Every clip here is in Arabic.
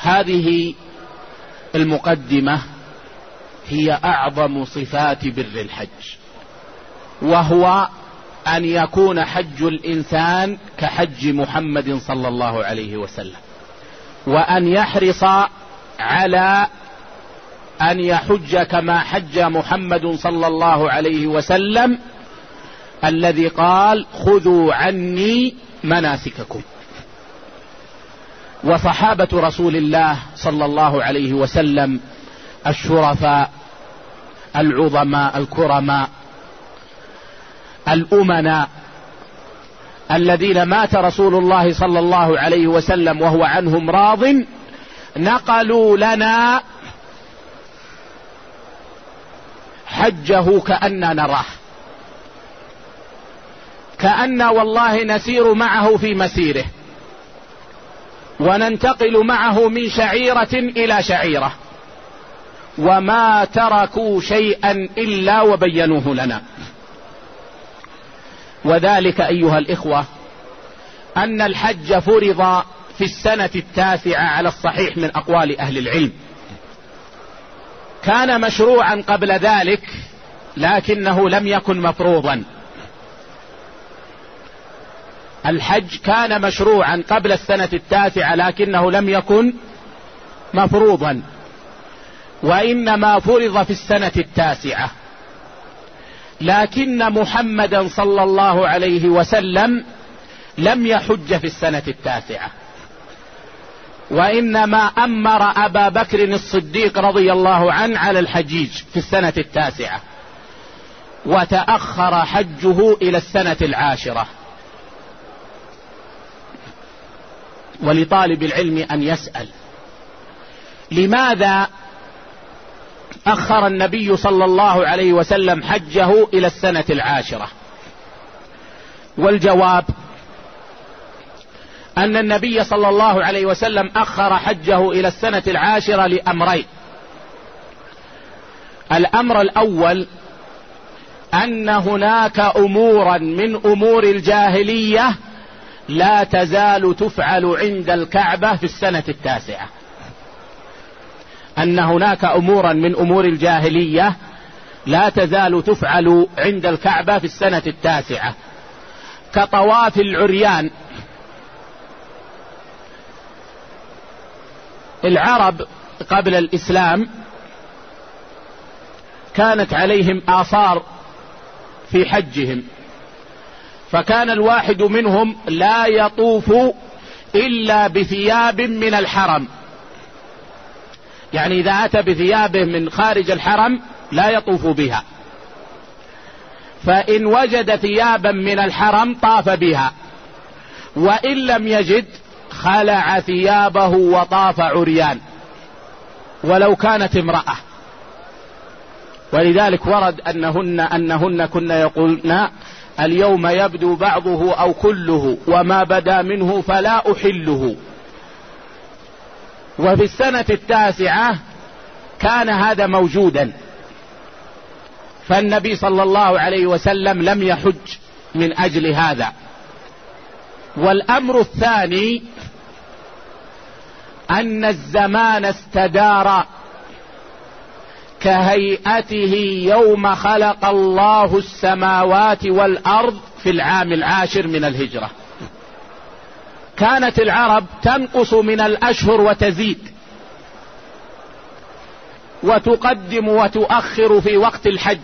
هذه المقدمة هي أعظم صفات بر الحج، وهو أن يكون حج الإنسان كحج محمد صلى الله عليه وسلم، وأن يحرص على أن يحج كما حج محمد صلى الله عليه وسلم الذي قال: خذوا عني مناسككم. وصحابة رسول الله صلى الله عليه وسلم الشرفاء العظماء الكرماء الأمناء الذين مات رسول الله صلى الله عليه وسلم وهو عنهم راض، نقلوا لنا حجه كأننا نراه، كأن والله نسير معه في مسيره، وننتقل معه من شعيرة إلى شعيرة، وما تركوا شيئا إلا وبينوه لنا. وذلك أيها الإخوة أن الحج فرض في السنة 9 على الصحيح من أقوال أهل العلم. كان مشروعا قبل ذلك لكنه لم يكن مفروضا. الحج كان مشروعا قبل السنة 9 لكنه لم يكن مفروضا، وإنما فرض في السنة 9. لكن محمدا صلى الله عليه وسلم لم يحج في السنة 9، وإنما أمر أبا بكر الصديق رضي الله عنه على الحجيج في السنة 9، وتأخر حجه إلى السنة 10. ولطالب العلم أن يسأل: لماذا أخر النبي صلى الله عليه وسلم حجه إلى السنة 10؟ والجواب أن النبي صلى الله عليه وسلم أخر حجه إلى السنة 10 لأمرين. الأمر الأول أن هناك أمورا من أمور الجاهلية لا تزال تفعل عند الكعبة في السنة 9. أن هناك أمورا من أمور الجاهلية لا تزال تفعل عند الكعبة في السنة 9، كطواف العريان. العرب قبل الإسلام كانت عليهم آثار في حجهم، فكان الواحد منهم لا يطوف إلا بثياب من الحرم، يعني إذا أتى بثيابه من خارج الحرم لا يطوف بها، فإن وجد ثيابا من الحرم طاف بها، وإن لم يجد خلع ثيابه وطاف عريان ولو كانت امرأة. ولذلك ورد أنهن كن يقولن: اليوم يبدو بعضه أو كله، وما بدا منه فلا أحله. وفي السنة 9 كان هذا موجودا، فالنبي صلى الله عليه وسلم لم يحج من أجل هذا. والأمر الثاني أن الزمان استدار كهيئته يوم خلق الله السماوات والأرض في العام 10 من الهجرة. كانت العرب تنقص من الأشهر وتزيد، وتقدم وتؤخر في وقت الحج،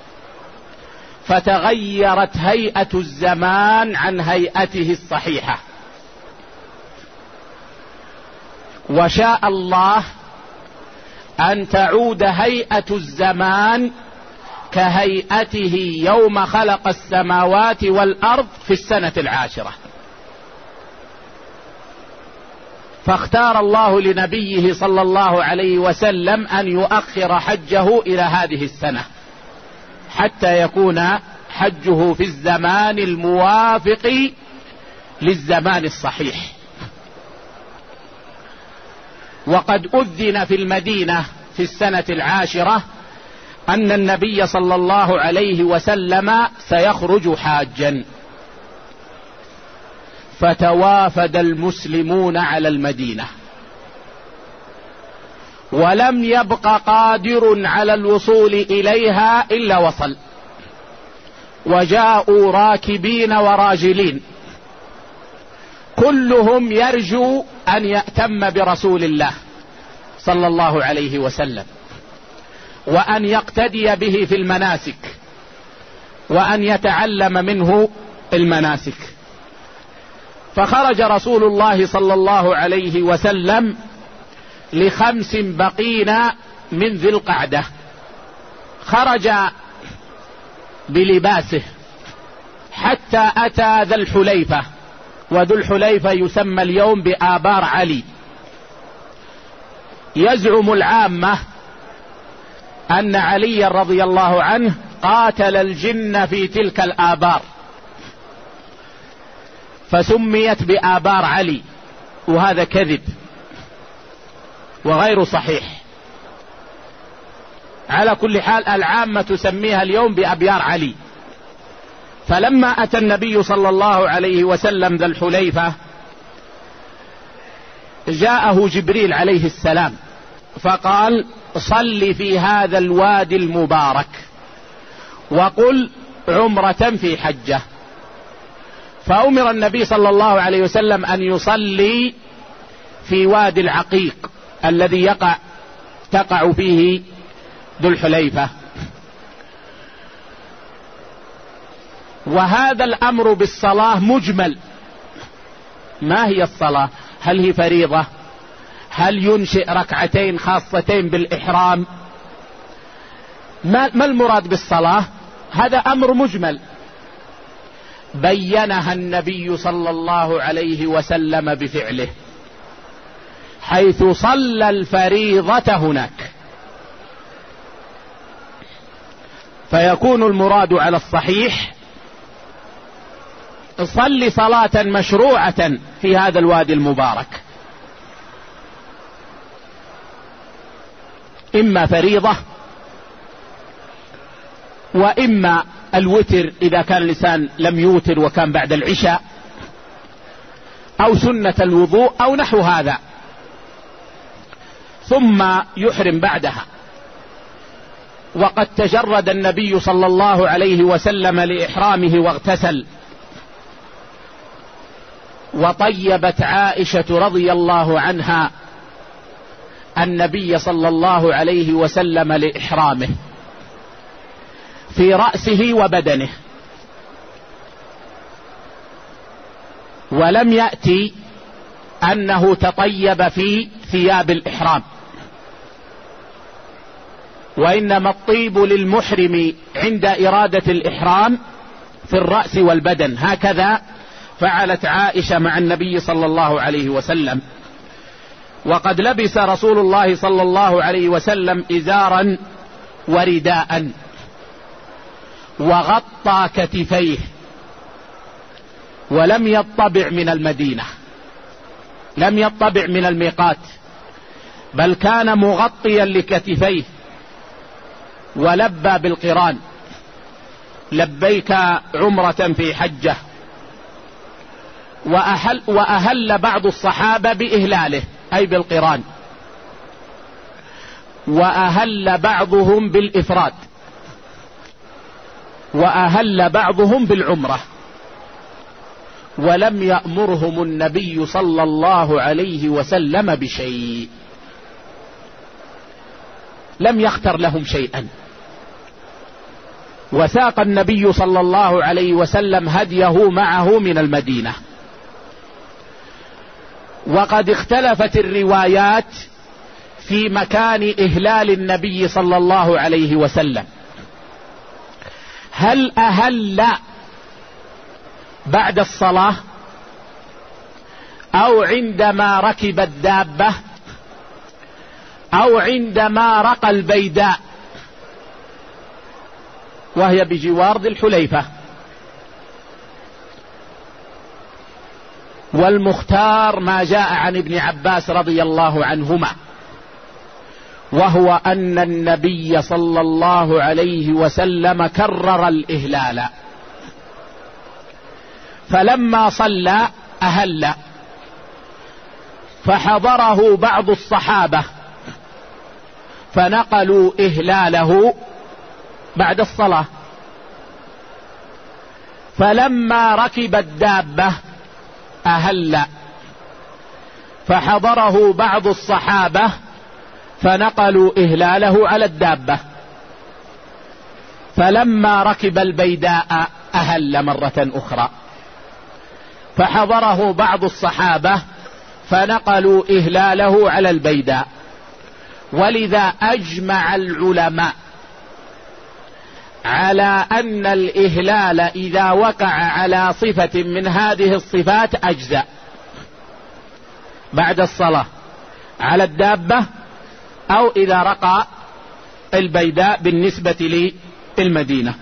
فتغيرت هيئة الزمان عن هيئته الصحيحة، وشاء الله أن تعود هيئة الزمان كهيئته يوم خلق السماوات والأرض في السنة 10. فاختار الله لنبيه صلى الله عليه وسلم أن يؤخر حجه إلى هذه السنة حتى يكون حجه في الزمان الموافق للزمان الصحيح. وقد أذن في المدينة في السنة 10 أن النبي صلى الله عليه وسلم سيخرج حاجا، فتوافد المسلمون على المدينة، ولم يبق قادر على الوصول إليها إلا وصل، وجاءوا راكبين وراجلين كلهم يرجو أن يأتم برسول الله صلى الله عليه وسلم، وأن يقتدي به في المناسك، وأن يتعلم منه المناسك. فخرج رسول الله صلى الله عليه وسلم ل5 بقين من ذي القعدة، خرج بلباسه حتى أتى ذا الحليفة، وذو الحليفة يسمى اليوم بآبار علي. يزعم العامة أن علي رضي الله عنه قاتل الجن في تلك الآبار فسميت بآبار علي، وهذا كذب وغير صحيح. على كل حال العامة تسميها اليوم بأبيار علي. فلما أتى النبي صلى الله عليه وسلم ذا الحليفة جاءه جبريل عليه السلام فقال: صل في هذا الوادي المبارك وقل عمرة في حجة. فأمر النبي صلى الله عليه وسلم أن يصلي في وادي العقيق الذي تقع فيه ذو الحليفة. وهذا الأمر بالصلاة مجمل. ما هي الصلاة؟ هل هي فريضة؟ هل ينشئ ركعتين خاصتين بالإحرام؟ ما المراد بالصلاة؟ هذا أمر مجمل بينها النبي صلى الله عليه وسلم بفعله، حيث صلى الفريضة هناك. فيكون المراد على الصحيح: صل صلاة مشروعة في هذا الوادي المبارك، إما فريضة وإما الوتر إذا كان الإنسان لم يوتر وكان بعد العشاء، أو سنة الوضوء أو نحو هذا، ثم يحرم بعدها. وقد تجرد النبي صلى الله عليه وسلم لإحرامه واغتسل، وطيبت عائشة رضي الله عنها النبي صلى الله عليه وسلم لإحرامه في رأسه وبدنه، ولم يأتي أنه تطيب في ثياب الإحرام، وإنما الطيب للمحرم عند إرادة الإحرام في الرأس والبدن. هكذا فعلت عائشة مع النبي صلى الله عليه وسلم. وقد لبس رسول الله صلى الله عليه وسلم إزارا ورداء، وغطى كتفيه، ولم يطبع من المدينة، لم يطبع من الميقات، بل كان مغطيا لكتفيه، ولبى بالقران: لبيك عمرة في حجة. وأهل بعض الصحابة بإهلاله أي بالقران، وأهل بعضهم بالإفراد، وأهل بعضهم بالعمرة، ولم يأمرهم النبي صلى الله عليه وسلم بشيء، لم يختر لهم شيئا. وساق النبي صلى الله عليه وسلم هديه معه من المدينة. وقد اختلفت الروايات في مكان إهلال النبي صلى الله عليه وسلم، هل أهل بعد الصلاة أو عندما ركب الدابة أو عندما رقى البيداء وهي بجوار ذي الحليفة. والمختار ما جاء عن ابن عباس رضي الله عنهما، وهو أن النبي صلى الله عليه وسلم كرر الإهلال، فلما صلى أهل، فحضره بعض الصحابة فنقلوا إهلاله بعد الصلاة. فلما ركب الدابة أهل، فحضره بعض الصحابة فنقلوا إهلاله على الدابة. فلما ركب البيداء أهل مرة أخرى، فحضره بعض الصحابة فنقلوا إهلاله على البيداء. ولذا أجمع العلماء على أن الإهلال إذا وقع على صفة من هذه الصفات أجزاء بعد الصلاة على الدابة أو إذا رقى البيداء بالنسبة للمدينة.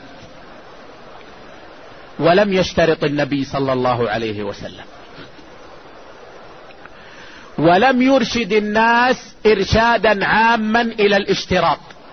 ولم يشترط النبي صلى الله عليه وسلم، ولم يرشد الناس إرشادا عاما إلى الاشتراط.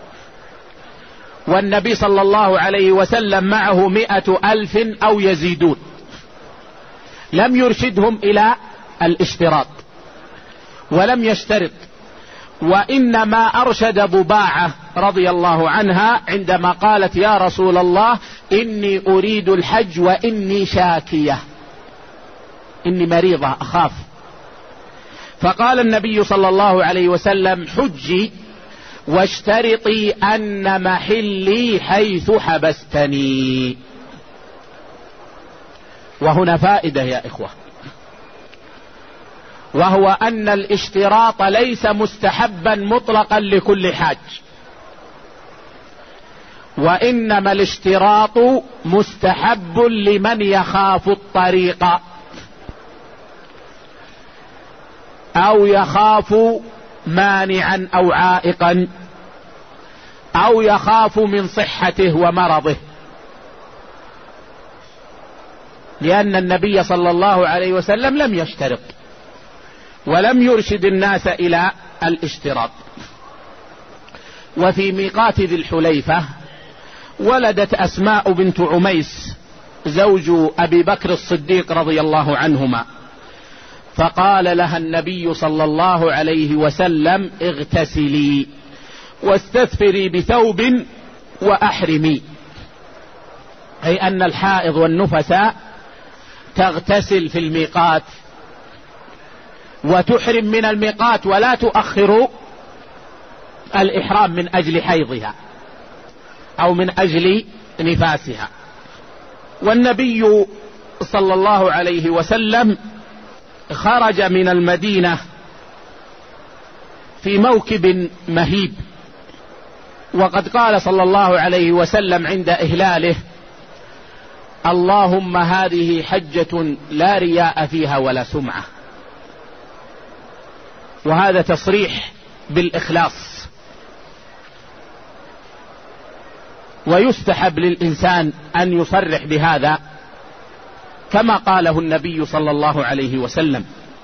والنبي صلى الله عليه وسلم معه 100,000 أو يزيدون، لم يرشدهم إلى الاشتراط ولم يشترط. وإنما أرشد ضباعة رضي الله عنها عندما قالت: يا رسول الله إني أريد الحج وإني شاكية، إني مريضة أخاف. فقال النبي صلى الله عليه وسلم: حجي واشترطي أن محلي حيث حبستني. وهنا فائدة يا إخوة، وهو أن الاشتراط ليس مستحبا مطلقا لكل حاج، وإنما الاشتراط مستحب لمن يخاف الطريق أو يخاف مانعا أو عائقا أو يخاف من صحته ومرضه. لأن النبي صلى الله عليه وسلم لم يشترط ولم يرشد الناس إلى الاشتراط. وفي ميقات ذي الحليفة ولدت أسماء بنت عميس زوج أبي بكر الصديق رضي الله عنهما، فقال لها النبي صلى الله عليه وسلم: اغتسلي واستثفري بثوب وأحرمي، أي أن الحائض والنفساء تغتسل في الميقات وتحرم من الميقات ولا تؤخر الإحرام من أجل حيضها أو من أجل نفاسها. والنبي صلى الله عليه وسلم خرج من المدينة في موكب مهيب، وقد قال صلى الله عليه وسلم عند إهلاله: اللهم هذه حجة لا رياء فيها ولا سمعة. وهذا تصريح بالإخلاص. ويستحب للإنسان أن يصرح بهذا كما قاله النبي صلى الله عليه وسلم.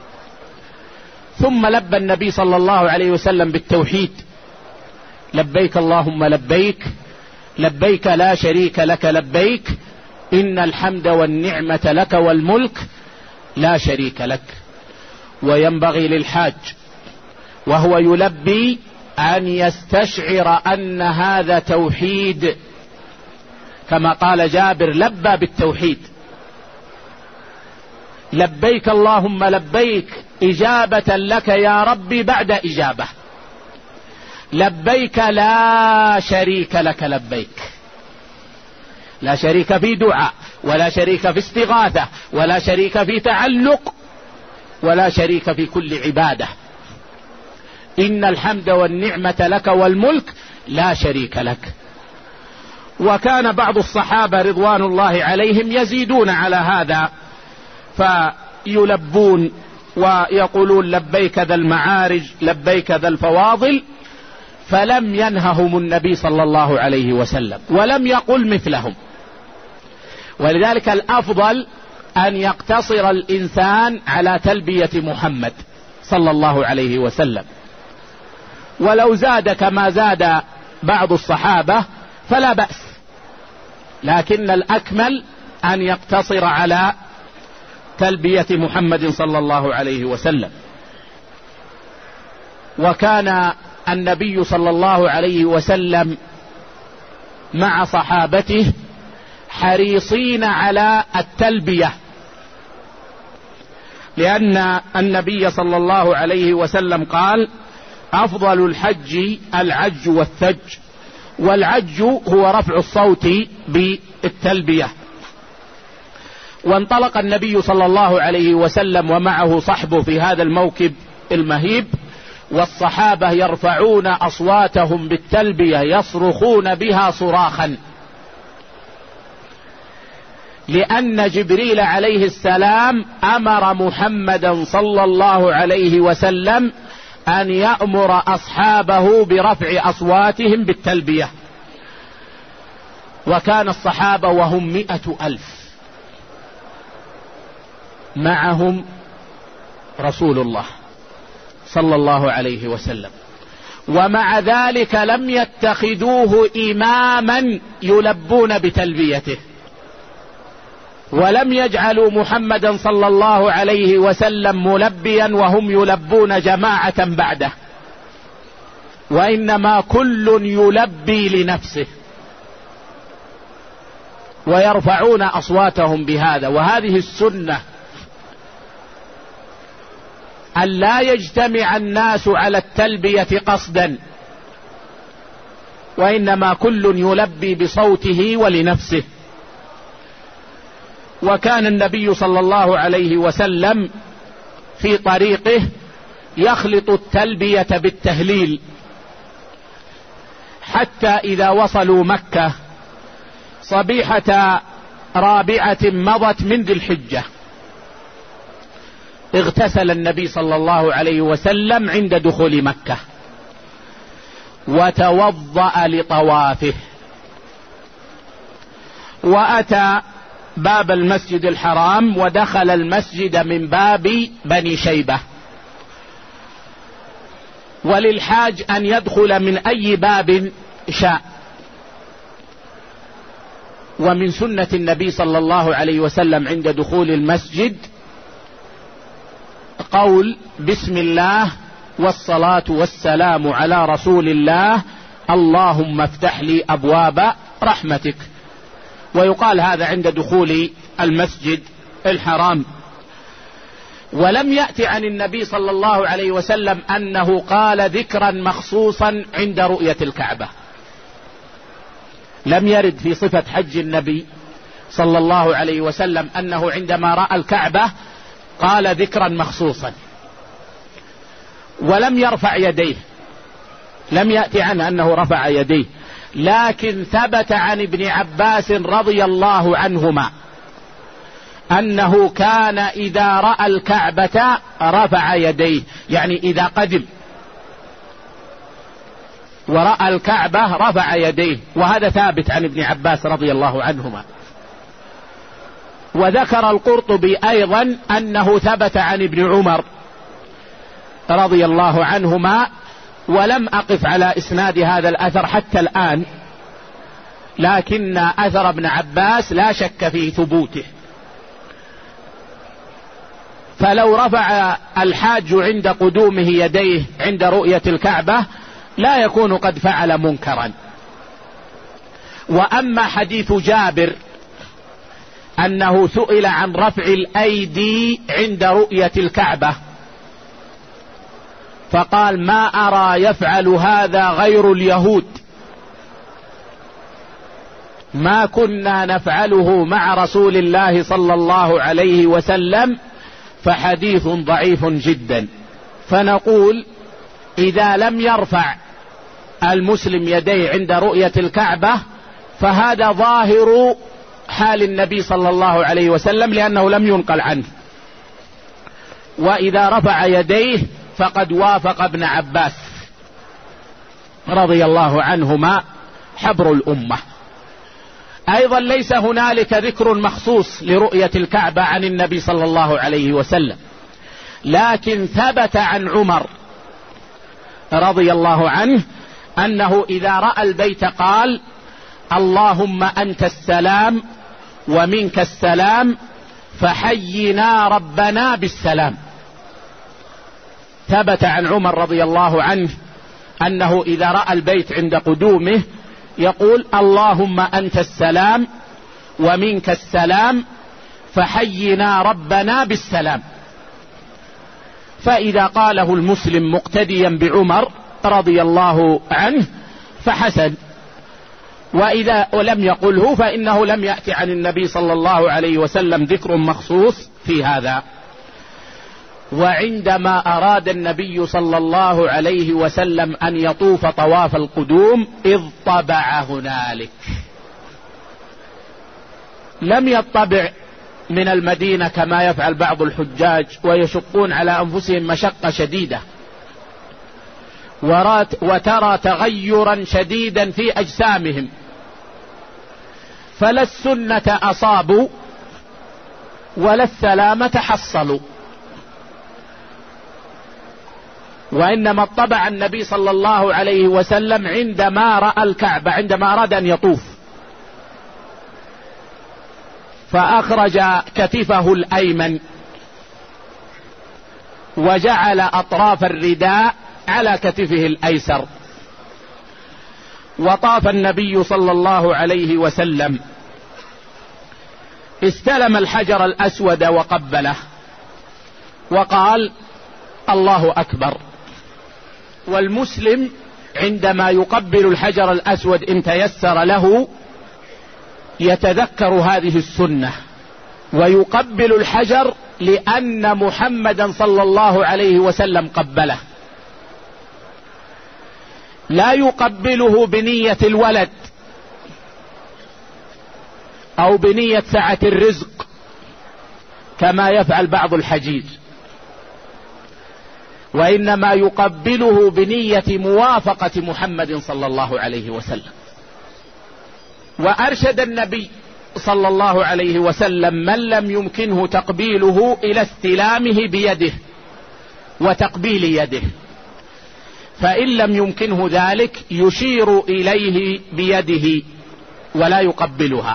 ثم لبى النبي صلى الله عليه وسلم بالتوحيد: لبيك اللهم لبيك، لبيك لا شريك لك لبيك، إن الحمد والنعمة لك والملك لا شريك لك. وينبغي للحاج وهو يلبي أن يستشعر أن هذا توحيد، كما قال جابر: لبى بالتوحيد، لبيك اللهم لبيك إجابة لك يا ربي بعد إجابة، لبيك لا شريك لك لبيك. لا شريك في دعاء، ولا شريك في استغاثة، ولا شريك في تعلق، ولا شريك في كل عبادة. إن الحمد والنعمة لك والملك لا شريك لك. وكان بعض الصحابة رضوان الله عليهم يزيدون على هذا فيلبون ويقولون: لبيك ذا المعارج، لبيك ذا الفواضل. فلم ينههم النبي صلى الله عليه وسلم ولم يقل مثلهم. ولذلك الأفضل أن يقتصر الإنسان على تلبية محمد صلى الله عليه وسلم، ولو زاد كما زاد بعض الصحابة فلا بأس، لكن الأكمل أن يقتصر على تلبية محمد صلى الله عليه وسلم. وكان النبي صلى الله عليه وسلم مع صحابته حريصين على التلبية، لأن النبي صلى الله عليه وسلم قال: أفضل الحج العج والثج، والعج هو رفع الصوت بالتلبية. وانطلق النبي صلى الله عليه وسلم ومعه صحبه في هذا الموكب المهيب، والصحابة يرفعون أصواتهم بالتلبية يصرخون بها صراخا، لأن جبريل عليه السلام أمر محمدا صلى الله عليه وسلم أن يأمر أصحابه برفع أصواتهم بالتلبية. وكان الصحابة وهم 100,000 معهم رسول الله صلى الله عليه وسلم، ومع ذلك لم يتخذوه إماما يلبون بتلبيته، ولم يجعلوا محمدا صلى الله عليه وسلم ملبيا وهم يلبون جماعة بعده، وإنما كل يلبي لنفسه ويرفعون أصواتهم بهذا. وهذه السنة أن لا يجتمع الناس على التلبية قصدا، وإنما كل يلبي بصوته ولنفسه. وكان النبي صلى الله عليه وسلم في طريقه يخلط التلبية بالتهليل، حتى إذا وصلوا مكة صبيحة 4 مضت من ذي الحجة اغتسل النبي صلى الله عليه وسلم عند دخول مكة وتوضأ لطوافه، وأتى باب المسجد الحرام ودخل المسجد من باب بني شيبة. وللحاج أن يدخل من أي باب شاء، ومن سنة النبي صلى الله عليه وسلم عند دخول المسجد قول: بسم الله والصلاة والسلام على رسول الله، اللهم افتح لي أبواب رحمتك. ويقال هذا عند دخول المسجد الحرام. ولم يأتي عن النبي صلى الله عليه وسلم أنه قال ذكرا مخصوصا عند رؤية الكعبة، لم يرد في صفة حج النبي صلى الله عليه وسلم أنه عندما رأى الكعبة قال ذكرا مخصوصا، ولم يرفع يديه، لم يأتي عنه أنه رفع يديه. لكن ثبت عن ابن عباس رضي الله عنهما أنه كان إذا رأى الكعبة رفع يديه، يعني إذا قدم ورأى الكعبة رفع يديه، وهذا ثابت عن ابن عباس رضي الله عنهما. وذكر القرطبي أيضا أنه ثبت عن ابن عمر رضي الله عنهما، ولم أقف على إسناد هذا الأثر حتى الآن، لكن أثر ابن عباس لا شك في ثبوته. فلو رفع الحاج عند قدومه يديه عند رؤية الكعبة لا يكون قد فعل منكرا. وأما حديث جابر أنه سئل عن رفع الأيدي عند رؤية الكعبة فقال: ما أرى يفعل هذا غير اليهود، ما كنا نفعله مع رسول الله صلى الله عليه وسلم، فحديث ضعيف جدا. فنقول إذا لم يرفع المسلم يديه عند رؤية الكعبة فهذا ظاهر حال النبي صلى الله عليه وسلم، لأنه لم ينقل عنه. وإذا رفع يديه فقد وافق ابن عباس رضي الله عنهما حبر الأمة. أيضا ليس هنالك ذكر مخصوص لرؤية الكعبة عن النبي صلى الله عليه وسلم، لكن ثبت عن عمر رضي الله عنه أنه إذا رأى البيت قال: اللهم أنت السلام ومنك السلام فحينا ربنا بالسلام. ثبت عن عمر رضي الله عنه أنه إذا رأى البيت عند قدومه يقول: اللهم أنت السلام ومنك السلام فحينا ربنا بالسلام. فإذا قاله المسلم مقتديا بعمر رضي الله عنه فحسن، وإذا لم يقله فإنه لم يأتي عن النبي صلى الله عليه وسلم ذكر مخصوص في هذا. وعندما أراد النبي صلى الله عليه وسلم أن يطوف طواف القدوم اضطبع هنالك، لم يطبع من المدينة كما يفعل بعض الحجاج ويشقون على أنفسهم مشقة شديدة وترى تغيرا شديدا في أجسامهم، فلا السنة أصابوا ولا السلامة حصلوا، وإنما اطبع النبي صلى الله عليه وسلم عندما رأى الكعبة، عندما أراد أن يطوف، فأخرج كتفه الأيمن وجعل أطراف الرداء على كتفه الأيسر، وطاف النبي صلى الله عليه وسلم، استلم الحجر الأسود وقبله وقال: الله أكبر. والمسلم عندما يقبل الحجر الأسود إن تيسر له يتذكر هذه السنة ويقبل الحجر لأن محمدا صلى الله عليه وسلم قبله، لا يقبله بنية الولد أو بنية سعة الرزق كما يفعل بعض الحجيج، وإنما يقبله بنية موافقة محمد صلى الله عليه وسلم. وأرشد النبي صلى الله عليه وسلم من لم يمكنه تقبيله إلى استلامه بيده وتقبيل يده، فإن لم يمكنه ذلك يشير إليه بيده ولا يقبلها.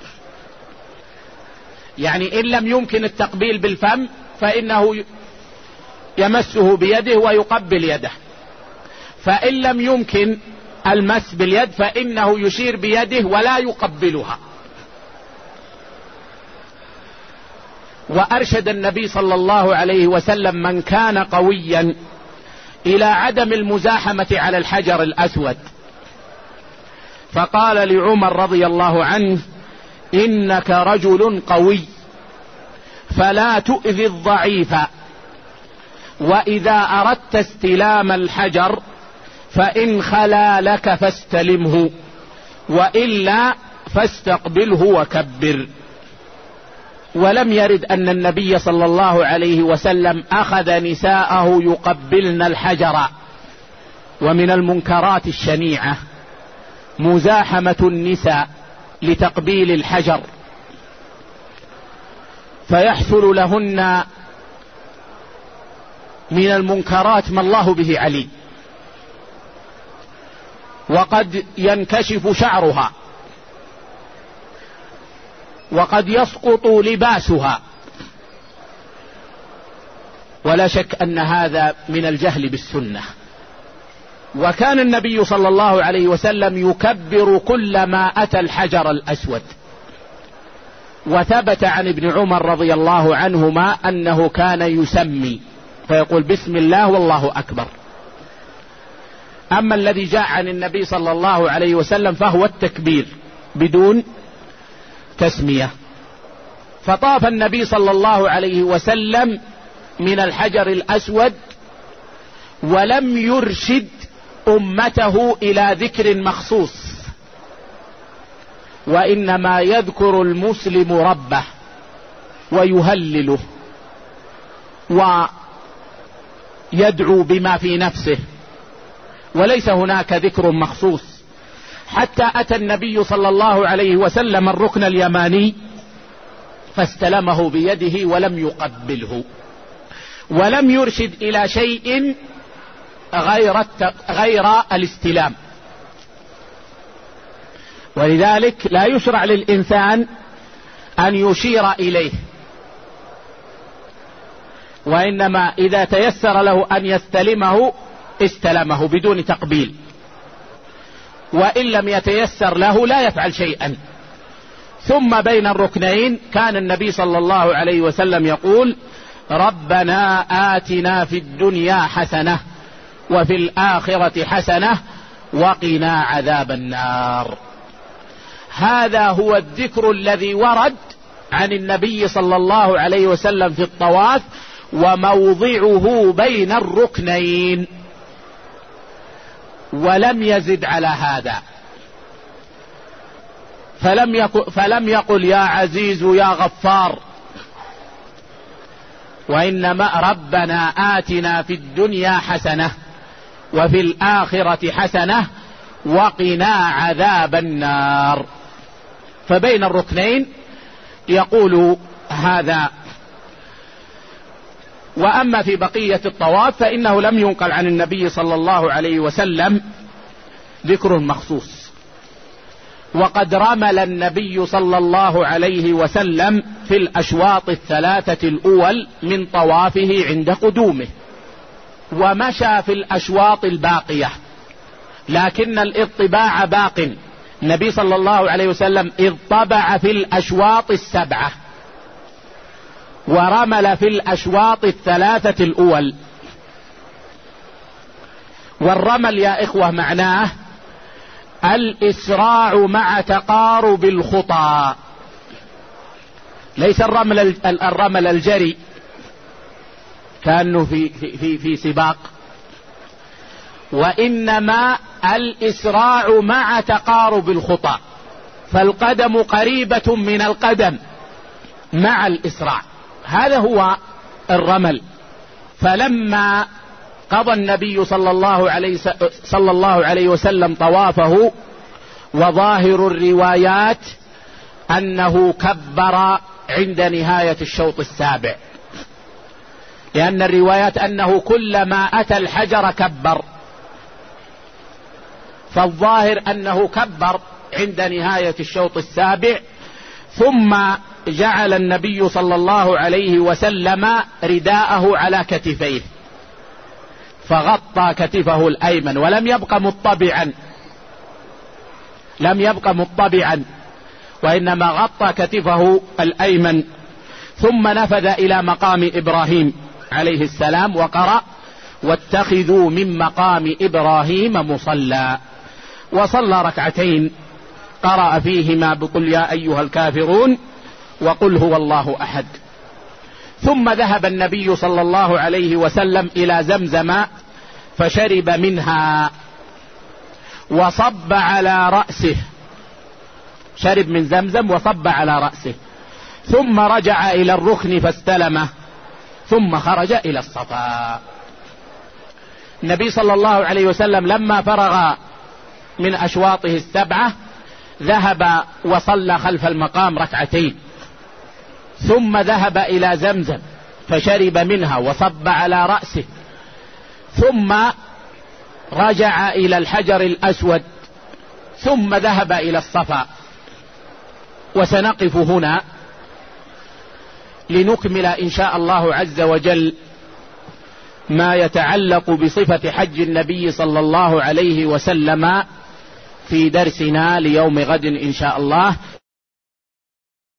يعني إن لم يمكن التقبيل بالفم فإنه يمسه بيده ويقبل يده، فإن لم يمكن المس باليد فإنه يشير بيده ولا يقبلها. وأرشد النبي صلى الله عليه وسلم من كان قويا إلى عدم المزاحمة على الحجر الأسود، فقال لعمر رضي الله عنه: إنك رجل قوي فلا تؤذي الضعيف، وإذا أردت استلام الحجر فإن خلا لك فاستلمه وإلا فاستقبله وكبر. ولم يرد أن النبي صلى الله عليه وسلم أخذ نساءه يقبلن الحجر. ومن المنكرات الشنيعة مزاحمة النساء لتقبيل الحجر، فيحصل لهن من المنكرات ما الله به عليم، وقد ينكشف شعرها وقد يسقط لباسها، ولا شك أن هذا من الجهل بالسنة. وكان النبي صلى الله عليه وسلم يكبر كلما أتى الحجر الأسود، وثبت عن ابن عمر رضي الله عنهما أنه كان يسمي فيقول: بسم الله والله أكبر. أما الذي جاء عن النبي صلى الله عليه وسلم فهو التكبير بدون تسمية. فطاف النبي صلى الله عليه وسلم من الحجر الأسود ولم يرشد أمته إلى ذكر مخصوص، وإنما يذكر المسلم ربه ويهلله ويدعو بما في نفسه، وليس هناك ذكر مخصوص. حتى أتى النبي صلى الله عليه وسلم الركن اليماني فاستلمه بيده ولم يقبله، ولم يرشد إلى شيء غير الاستلام. ولذلك لا يشرع للإنسان أن يشير إليه، وإنما إذا تيسر له أن يستلمه استلمه بدون تقبيل، وإن لم يتيسر له لا يفعل شيئا. ثم بين الركنين كان النبي صلى الله عليه وسلم يقول: ربنا آتنا في الدنيا حسنة وفي الآخرة حسنة وقنا عذاب النار. هذا هو الذكر الذي ورد عن النبي صلى الله عليه وسلم في الطواف، وموضعه بين الركنين، ولم يزد على هذا. فلم يقل يا عزيز يا غفار، وإنما ربنا آتنا في الدنيا حسنة وفي الآخرة حسنة وقنا عذاب النار. فبين الركنين يقول هذا. وأما في بقية الطواف فإنه لم ينقل عن النبي صلى الله عليه وسلم ذكر مخصوص. وقد رمل النبي صلى الله عليه وسلم في الأشواط الثلاثة الأول من طوافه عند قدومه، ومشى في الأشواط الباقية، لكن الاطباع باق. النبي صلى الله عليه وسلم اطبع في الأشواط السبعة، ورمل في الأشواط الثلاثة الأول. والرمل يا إخوة معناه الإسراع مع تقارب الخطى، ليس الرمل الجري كأنه في سباق، وإنما الإسراع مع تقارب الخطى، فالقدم قريبة من القدم مع الإسراع، هذا هو الرمل. فلما قضى النبي صلى الله عليه وسلم طوافه، وظاهر الروايات أنه كبر عند نهاية الشوط السابع، لأن الروايات أنه كلما أتى الحجر كبر، فالظاهر أنه كبر عند نهاية الشوط السابع. ثم جعل النبي صلى الله عليه وسلم رداءه على كتفيه، فغطى كتفه الأيمن ولم يبق مطبعا، وإنما غطى كتفه الأيمن. ثم نفذ إلى مقام إبراهيم عليه السلام وقرأ: واتخذوا من مقام إبراهيم مصلى، وصلى ركعتين قرأ فيهما بقل يا أيها الكافرون وقل هو الله أحد. ثم ذهب النبي صلى الله عليه وسلم إلى زمزم فشرب منها وصب على رأسه، شرب من زمزم وصب على رأسه، ثم رجع إلى الركن فاستلمه، ثم خرج إلى الصفا. النبي صلى الله عليه وسلم لما فرغ من أشواطه السبعة ذهب وصلى خلف المقام ركعتين، ثم ذهب إلى زمزم فشرب منها وصب على رأسه، ثم رجع إلى الحجر الأسود، ثم ذهب إلى الصفا. وسنقف هنا لنكمل إن شاء الله عز وجل ما يتعلق بصفة حج النبي صلى الله عليه وسلم في درسنا ليوم غد إن شاء الله.